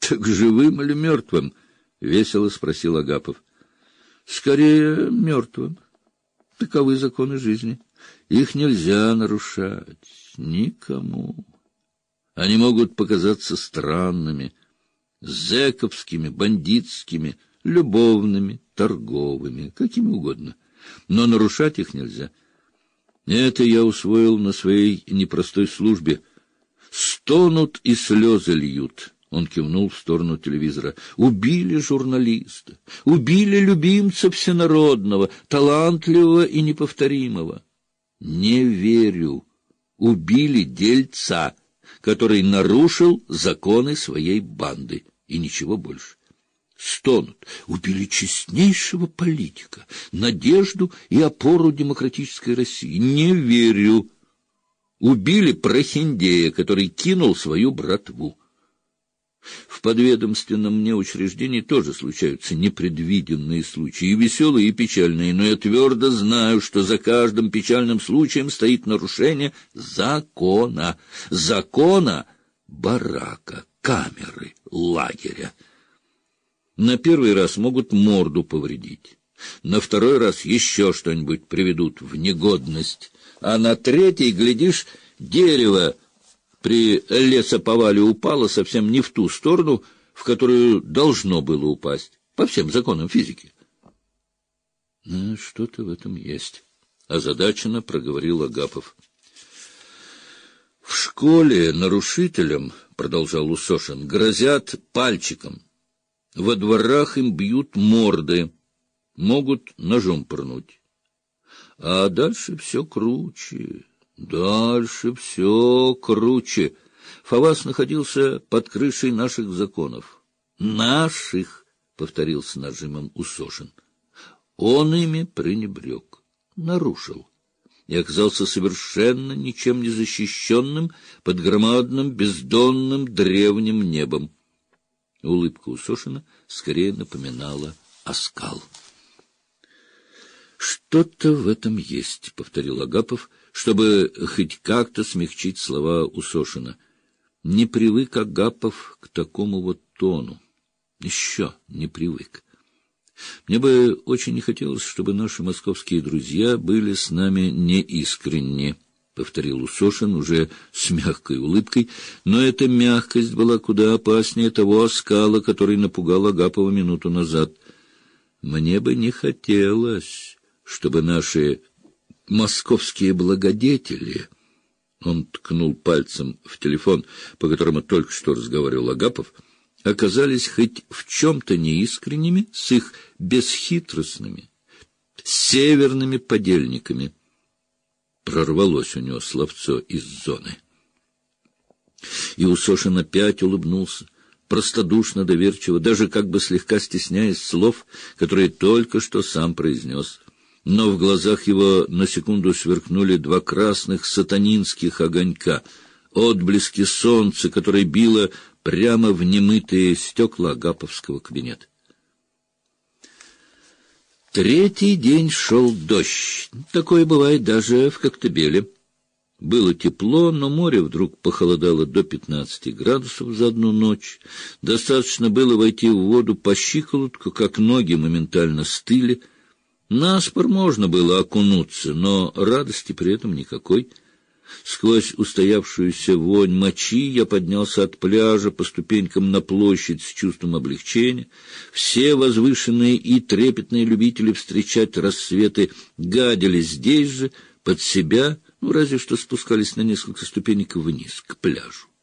Так живым или мертвым? — весело спросил Агапов. — Скорее мертвым. Таковы законы жизни. Их нельзя нарушать никому. Они могут показаться странными, зэковскими, бандитскими, любовными, торговыми, какими угодно. Но нарушать их нельзя. Это я усвоил на своей непростой службе. Стонут и слезы льют. Он кивнул в сторону телевизора. Убили журналиста, убили любимца всенародного, талантливого и неповторимого. Не верю. Убили дельца, который нарушил законы своей банды, и ничего больше. Стонут. Убили честнейшего политика, надежду и опору демократической России. Не верю. Убили прохиндея, который кинул свою братву. В подведомственном мне учреждении тоже случаются непредвиденные случаи, и веселые, и печальные, но я твердо знаю, что за каждым печальным случаем стоит нарушение закона. Закона барака, камеры, лагеря. На первый раз могут морду повредить, на второй раз еще что-нибудь приведут в негодность, а на третий, глядишь, дерево при лесоповале упало совсем не в ту сторону, в которую должно было упасть, по всем законам физики. — Что-то в этом есть, — озадаченно проговорил Агапов. — В школе нарушителям, — продолжал Усошин, — грозят пальчиком. Во дворах им бьют морды, могут ножом пырнуть. А дальше все круче. Дальше все круче. Фавас находился под крышей наших законов. Наших, — повторил с нажимом Усошин. Он ими пренебрег, нарушил и оказался совершенно ничем не защищенным под громадным бездонным древним небом. Улыбка Усошина скорее напоминала оскал. — Что-то в этом есть, — повторил Агапов, чтобы хоть как-то смягчить слова Усошина. Не привык Агапов к такому вот тону. Еще не привык. Мне бы очень не хотелось, чтобы наши московские друзья были с нами неискренни, — повторил Усошин уже с мягкой улыбкой, но эта мягкость была куда опаснее того оскала, который напугал Агапова минуту назад. Мне бы не хотелось, чтобы наши московские благодетели, он ткнул пальцем в телефон, по которому только что разговаривал Агапов, оказались хоть в чем-то неискренними с их бесхитростными, северными подельниками. Прорвалось у него словцо из зоны. И Усошин опять улыбнулся, простодушно, доверчиво, даже как бы слегка стесняясь слов, которые только что сам произнес. Но в глазах его на секунду сверкнули два красных сатанинских огонька, отблески солнца, которое било прямо в немытые стекла агаповского кабинета. Третий день шел дождь. Такое бывает даже в Коктебеле. Было тепло, но море вдруг похолодало до 15 градусов за одну ночь. Достаточно было войти в воду по щиколотку, как ноги моментально стыли. Наспор можно было окунуться, но радости при этом никакой. Сквозь устоявшуюся вонь мочи я поднялся от пляжа по ступенькам на площадь с чувством облегчения. Все возвышенные и трепетные любители встречать рассветы гадили здесь же, под себя, разве что спускались на несколько ступенек вниз, к пляжу.